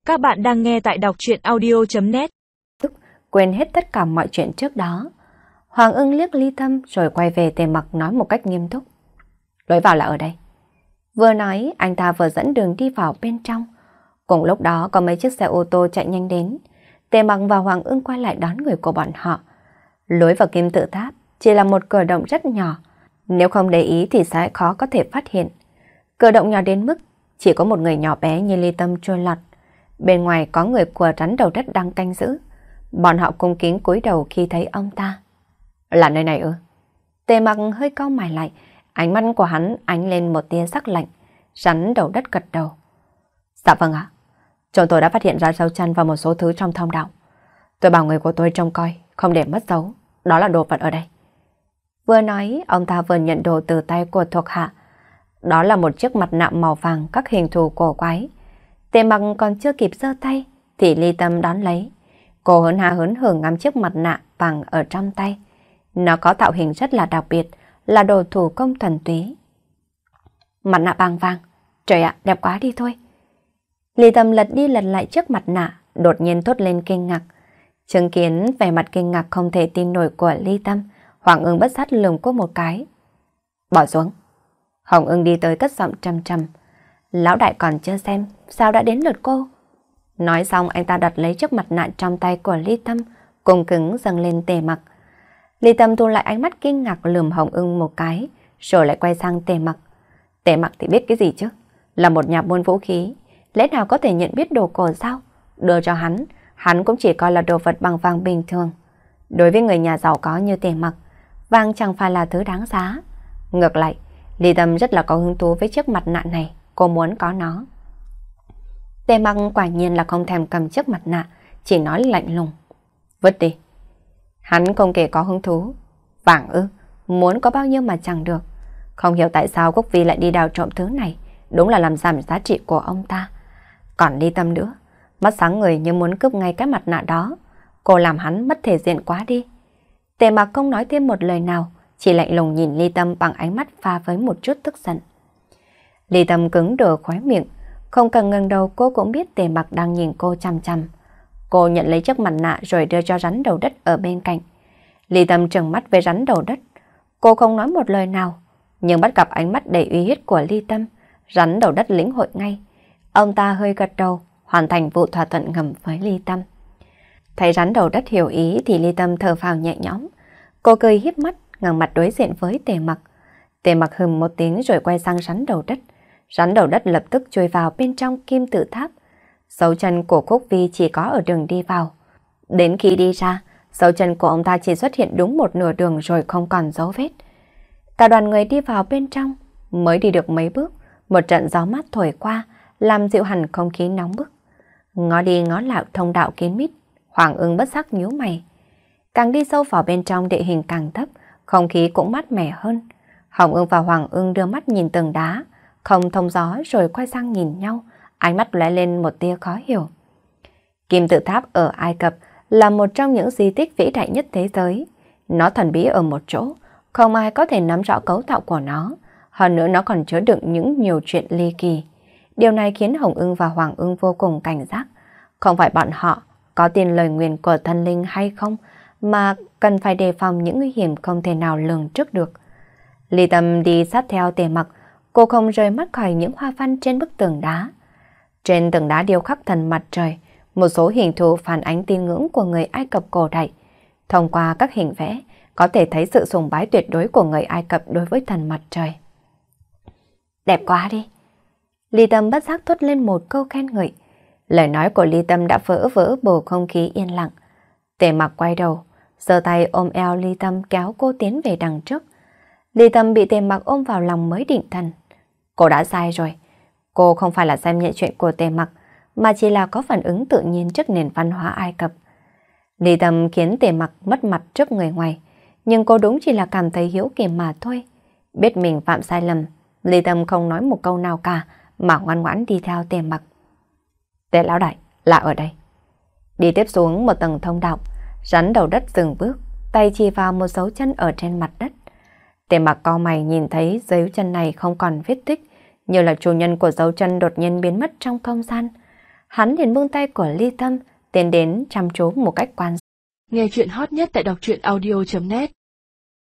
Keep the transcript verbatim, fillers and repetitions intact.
Các bạn đang nghe tại đọc truyện audio.net. Quên hết tất cả mọi chuyện trước đó. Hoàng Ưng liếc Ly Tâm rồi quay về Tề Mặc nói một cách nghiêm túc. Lối vào là ở đây. Vừa nói, anh ta vừa dẫn đường đi vào bên trong. Cùng lúc đó có mấy chiếc xe ô tô chạy nhanh đến. Tề Mặc và Hoàng Ưng quay lại đón người của bọn họ. Lối vào kim tự tháp chỉ là một cửa động rất nhỏ. Nếu không để ý thì sẽ khó có thể phát hiện. Cửa động nhỏ đến mức chỉ có một người nhỏ bé như Ly Tâm trôi lọt. Bên ngoài có người của rắn đầu đất đang canh giữ. Bọn họ cung kính cúi đầu khi thấy ông ta. Là nơi này ư? Tề Mặc hơi cau mày lại, ánh mắt của hắn ánh lên một tia sắc lạnh. Rắn đầu đất gật đầu. Dạ vâng ạ. Chúng tôi đã phát hiện ra dấu chân và một số thứ trong thông đạo. Tôi bảo người của tôi trông coi, không để mất dấu. Đó là đồ vật ở đây. Vừa nói, ông ta vừa nhận đồ từ tay của thuộc hạ. Đó là một chiếc mặt nạ màu vàng các hình thù cổ quái. Tề Mặc còn chưa kịp giơ tay thì Ly Tâm đón lấy. Cô hớn há hớn hở ngắm chiếc mặt nạ vàng ở trong tay. Nó có tạo hình rất là đặc biệt, là đồ thủ công thuần túy. Mặt nạ bằng vàng, trời ạ, đẹp quá đi thôi. Ly Tâm lật đi lật lại chiếc mặt nạ, đột nhiên thốt lên kinh ngạc. Chứng kiến vẻ mặt kinh ngạc không thể tin nổi của Ly Tâm, Hoàng Ưng bất giác lườm cô một cái. Bỏ xuống. Hồng Ưng đi tới cất giọng trầm trầm. Lão đại còn chưa xem, sao đã đến lượt cô? Nói xong anh ta đặt lấy chiếc mặt nạ trong tay của Ly Tâm, cùng cứng dâng lên Tề Mặc. Ly Tâm thu lại ánh mắt kinh ngạc lườm Hồng Ưng một cái, rồi lại quay sang Tề Mặc. Tề Mặc thì biết cái gì chứ? Là một nhà buôn vũ khí, lẽ nào có thể nhận biết đồ cổ sao? Đưa cho hắn, hắn cũng chỉ coi là đồ vật bằng vàng bình thường. Đối với người nhà giàu có như Tề Mặc, vàng chẳng phải là thứ đáng giá. Ngược lại, Ly Tâm rất là có hứng thú với chiếc mặt nạ này, cô muốn có nó. Tề Mặc quả nhiên là không thèm cầm chiếc mặt nạ, chỉ nói lạnh lùng. Vứt đi. Hắn không kể có hứng thú. Vàng ư, muốn có bao nhiêu mà chẳng được. Không hiểu tại sao Quốc Vi lại đi đào trộm thứ này, đúng là làm giảm giá trị của ông ta. Còn Ly Tâm nữa, mắt sáng người như muốn cướp ngay cái mặt nạ đó. Cô làm hắn mất thể diện quá đi. Tề Mặc không nói thêm một lời nào, chỉ lạnh lùng nhìn Ly Tâm bằng ánh mắt pha với một chút tức giận. Ly Tâm cứng đờ khóe miệng, không cần ngẩng đầu cô cũng biết Tề Mặc đang nhìn cô chằm chằm. Cô nhận lấy chiếc mặt nạ rồi đưa cho rắn đầu đất ở bên cạnh. Ly Tâm trừng mắt với rắn đầu đất. Cô không nói một lời nào, nhưng bắt gặp ánh mắt đầy uy hiếp của Ly Tâm, rắn đầu đất lĩnh hội ngay. Ông ta hơi gật đầu, hoàn thành vụ thỏa thuận ngầm với Ly Tâm. Thấy rắn đầu đất hiểu ý thì Ly Tâm thở phào nhẹ nhõm. Cô cười híp mắt, ngẩng mặt đối diện với Tề Mặc. Tề Mặc hừm một tiếng rồi quay sang rắn đầu đất. Rắn đầu đất lập tức chui vào bên trong kim tự tháp. Dấu chân của Quốc Vi chỉ có ở đường đi vào. Đến khi đi ra, dấu chân của ông ta chỉ xuất hiện đúng một nửa đường rồi không còn dấu vết. Cả đoàn người đi vào bên trong, mới đi được mấy bước, một trận gió mát thổi qua, làm dịu hẳn không khí nóng bức. Ngó đi ngó lại thông đạo kín mít, Hoàng Ưng bất giác nhíu mày. Càng đi sâu vào bên trong địa hình càng thấp, không khí cũng mát mẻ hơn. Hồng Ưng và Hoàng Ưng đưa mắt nhìn tường đá, không thông gió rồi quay sang nhìn nhau, ánh mắt lóe lên một tia khó hiểu. Kim tự tháp ở Ai Cập là một trong những di tích vĩ đại nhất thế giới. Nó thần bí ở một chỗ, không ai có thể nắm rõ cấu tạo của nó. Hơn nữa nó còn chứa đựng những nhiều chuyện ly kỳ. Điều này khiến Hồng Ưng và Hoàng Ưng vô cùng cảnh giác. Không phải bọn họ có tin lời nguyền của thần linh hay không, mà cần phải đề phòng những nguy hiểm không thể nào lường trước được. Ly Tâm đi sát theo Tề Mặc, cô không rời mắt khỏi những hoa văn trên bức tường đá. Trên tường đá điêu khắc thần mặt trời, một số hình thù phản ánh tín ngưỡng của người Ai Cập cổ đại. Thông qua các hình vẽ, có thể thấy sự sùng bái tuyệt đối của người Ai Cập đối với thần mặt trời. Đẹp quá đi. Ly Tâm bất giác thốt lên một câu khen ngợi. Lời nói của Ly Tâm đã vỡ vỡ bầu không khí yên lặng. Tề Mặc quay đầu, giơ tay ôm eo Ly Tâm kéo cô tiến về đằng trước. Ly Tâm bị Tề Mặc ôm vào lòng mới định thần. Cô đã sai rồi. Cô không phải là xem nhẹ chuyện của Tề Mặc, mà chỉ là có phản ứng tự nhiên trước nền văn hóa Ai Cập. Ly Tâm khiến Tề Mặc mất mặt trước người ngoài, nhưng cô đúng chỉ là cảm thấy hiếu kỳ mà thôi. Biết mình phạm sai lầm, Ly Tâm không nói một câu nào cả, mà ngoan ngoãn đi theo Tề Mặc. Tề lão đại, là ở đây. Đi tiếp xuống một tầng thông đạo, rắn đầu đất dừng bước, tay chỉ vào một dấu chân ở trên mặt đất. Tề Mặc cau mày nhìn thấy dấu chân này không còn vết tích, như là chủ nhân của dấu chân đột nhiên biến mất trong không gian. hắn liền buông tay của Ly Tâm, tiến đến chăm chú một cách quan sát. Nghe chuyện hot nhất tại đọc truyện audio chấm net